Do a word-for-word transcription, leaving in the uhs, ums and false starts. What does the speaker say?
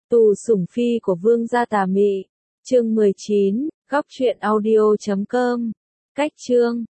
Tù sủng phi của vương gia tà mị. Chương mười chín, góc truyện audio chấm com. Cách chương